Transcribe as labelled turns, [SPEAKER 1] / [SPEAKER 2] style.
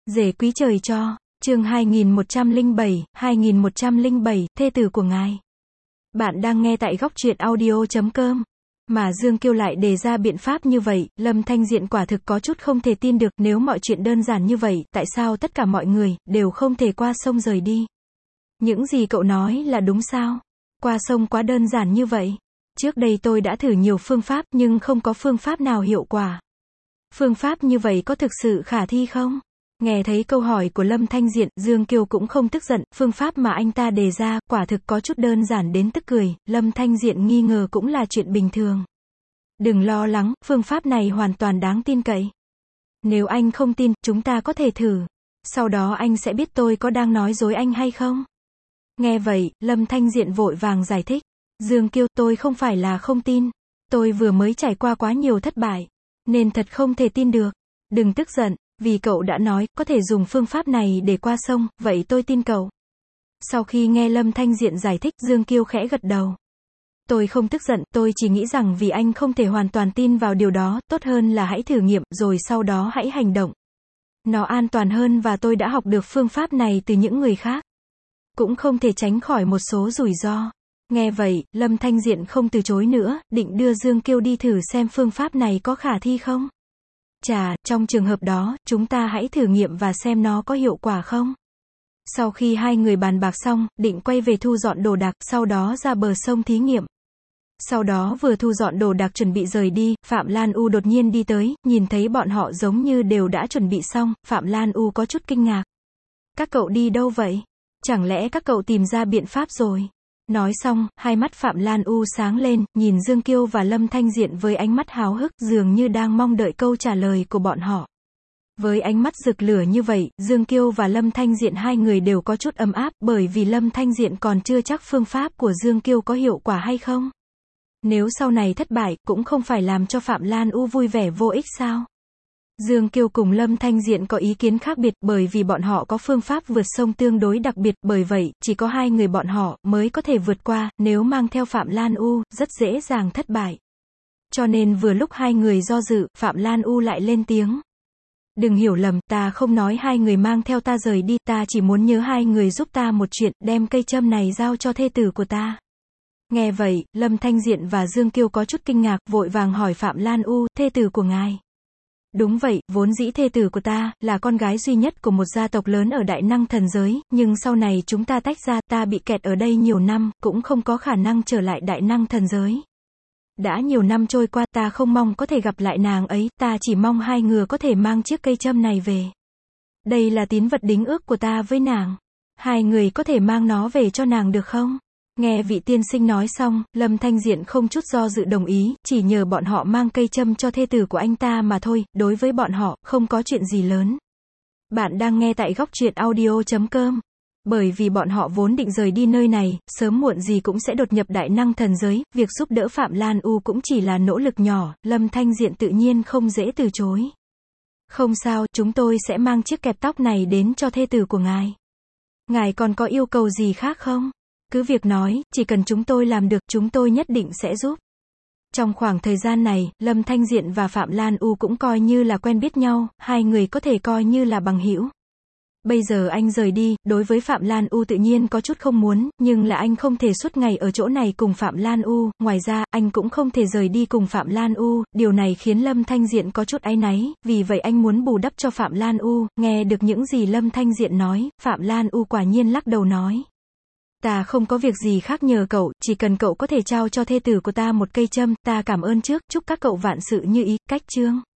[SPEAKER 1] Rể quý trời cho, chương 2107, thê tử của ngài. Bạn đang nghe tại góc truyện audio.com. Mà Dương Kiêu lại đề ra biện pháp như vậy, Lâm Thanh Diện quả thực có chút không thể tin được, nếu mọi chuyện đơn giản như vậy, tại sao tất cả mọi người đều không thể qua sông rời đi? Những gì cậu nói là đúng sao? Qua sông quá đơn giản như vậy. Trước đây tôi đã thử nhiều phương pháp nhưng không có phương pháp nào hiệu quả. Phương pháp như vậy có thực sự khả thi không? Nghe thấy câu hỏi của Lâm Thanh Diện, Dương Kiêu cũng không tức giận, phương pháp mà anh ta đề ra, quả thực có chút đơn giản đến tức cười, Lâm Thanh Diện nghi ngờ cũng là chuyện bình thường. Đừng lo lắng, phương pháp này hoàn toàn đáng tin cậy. Nếu anh không tin, chúng ta có thể thử. Sau đó anh sẽ biết tôi có đang nói dối anh hay không. Nghe vậy, Lâm Thanh Diện vội vàng giải thích. Dương Kiêu, tôi không phải là không tin. Tôi vừa mới trải qua quá nhiều thất bại. Nên thật không thể tin được. Đừng tức giận. Vì cậu đã nói, có thể dùng phương pháp này để qua sông, vậy tôi tin cậu. Sau khi nghe Lâm Thanh Diện giải thích, Dương Kiêu khẽ gật đầu. Tôi không tức giận, tôi chỉ nghĩ rằng vì anh không thể hoàn toàn tin vào điều đó, tốt hơn là hãy thử nghiệm, rồi sau đó hãy hành động. Nó an toàn hơn và tôi đã học được phương pháp này từ những người khác. Cũng không thể tránh khỏi một số rủi ro. Nghe vậy, Lâm Thanh Diện không từ chối nữa, định đưa Dương Kiêu đi thử xem phương pháp này có khả thi không. Chà, trong trường hợp đó, chúng ta hãy thử nghiệm và xem nó có hiệu quả không. Sau khi hai người bàn bạc xong, định quay về thu dọn đồ đạc, sau đó ra bờ sông thí nghiệm. Sau đó vừa thu dọn đồ đạc chuẩn bị rời đi, Phạm Lan U đột nhiên đi tới, nhìn thấy bọn họ giống như đều đã chuẩn bị xong, Phạm Lan U có chút kinh ngạc. Các cậu đi đâu vậy? Chẳng lẽ các cậu tìm ra biện pháp rồi? Nói xong, hai mắt Phạm Lan U sáng lên, nhìn Dương Kiêu và Lâm Thanh Diện với ánh mắt háo hức, dường như đang mong đợi câu trả lời của bọn họ. Với ánh mắt rực lửa như vậy, Dương Kiêu và Lâm Thanh Diện hai người đều có chút ấm áp, bởi vì Lâm Thanh Diện còn chưa chắc phương pháp của Dương Kiêu có hiệu quả hay không. Nếu sau này thất bại, cũng không phải làm cho Phạm Lan U vui vẻ vô ích sao? Dương Kiêu cùng Lâm Thanh Diện có ý kiến khác biệt, bởi vì bọn họ có phương pháp vượt sông tương đối đặc biệt, bởi vậy, chỉ có hai người bọn họ mới có thể vượt qua, nếu mang theo Phạm Lan U, rất dễ dàng thất bại. Cho nên vừa lúc hai người do dự, Phạm Lan U lại lên tiếng. Đừng hiểu lầm, ta không nói hai người mang theo ta rời đi, ta chỉ muốn nhớ hai người giúp ta một chuyện, đem cây châm này giao cho thê tử của ta. Nghe vậy, Lâm Thanh Diện và Dương Kiêu có chút kinh ngạc, vội vàng hỏi Phạm Lan U, thê tử của ngài. Đúng vậy, vốn dĩ thê tử của ta, là con gái duy nhất của một gia tộc lớn ở Đại Năng Thần Giới, nhưng sau này chúng ta tách ra, ta bị kẹt ở đây nhiều năm, cũng không có khả năng trở lại Đại Năng Thần Giới. Đã nhiều năm trôi qua, ta không mong có thể gặp lại nàng ấy, ta chỉ mong hai người có thể mang chiếc cây châm này về. Đây là tín vật đính ước của ta với nàng. Hai người có thể mang nó về cho nàng được không? Nghe vị tiên sinh nói xong, Lâm Thanh Diện không chút do dự đồng ý, chỉ nhờ bọn họ mang cây châm cho thê tử của anh ta mà thôi, đối với bọn họ, không có chuyện gì lớn. Bạn đang nghe tại góc truyện audio.com. Bởi vì bọn họ vốn định rời đi nơi này, sớm muộn gì cũng sẽ đột nhập Đại Năng Thần Giới, việc giúp đỡ Phạm Lan U cũng chỉ là nỗ lực nhỏ, Lâm Thanh Diện tự nhiên không dễ từ chối. Không sao, chúng tôi sẽ mang chiếc kẹp tóc này đến cho thê tử của ngài. Ngài còn có yêu cầu gì khác không? Cứ việc nói, chỉ cần chúng tôi làm được, chúng tôi nhất định sẽ giúp. Trong khoảng thời gian này, Lâm Thanh Diện và Phạm Lan U cũng coi như là quen biết nhau, hai người có thể coi như là bằng hữu. Bây giờ anh rời đi, đối với Phạm Lan U tự nhiên có chút không muốn, nhưng là anh không thể suốt ngày ở chỗ này cùng Phạm Lan U, ngoài ra, anh cũng không thể rời đi cùng Phạm Lan U, điều này khiến Lâm Thanh Diện có chút áy náy, vì vậy anh muốn bù đắp cho Phạm Lan U. Nghe được những gì Lâm Thanh Diện nói, Phạm Lan U quả nhiên lắc đầu nói. Ta không có việc gì khác nhờ cậu, chỉ cần cậu có thể trao cho thê tử của ta một cây châm, ta cảm ơn trước, chúc các cậu vạn sự như ý, cách chương.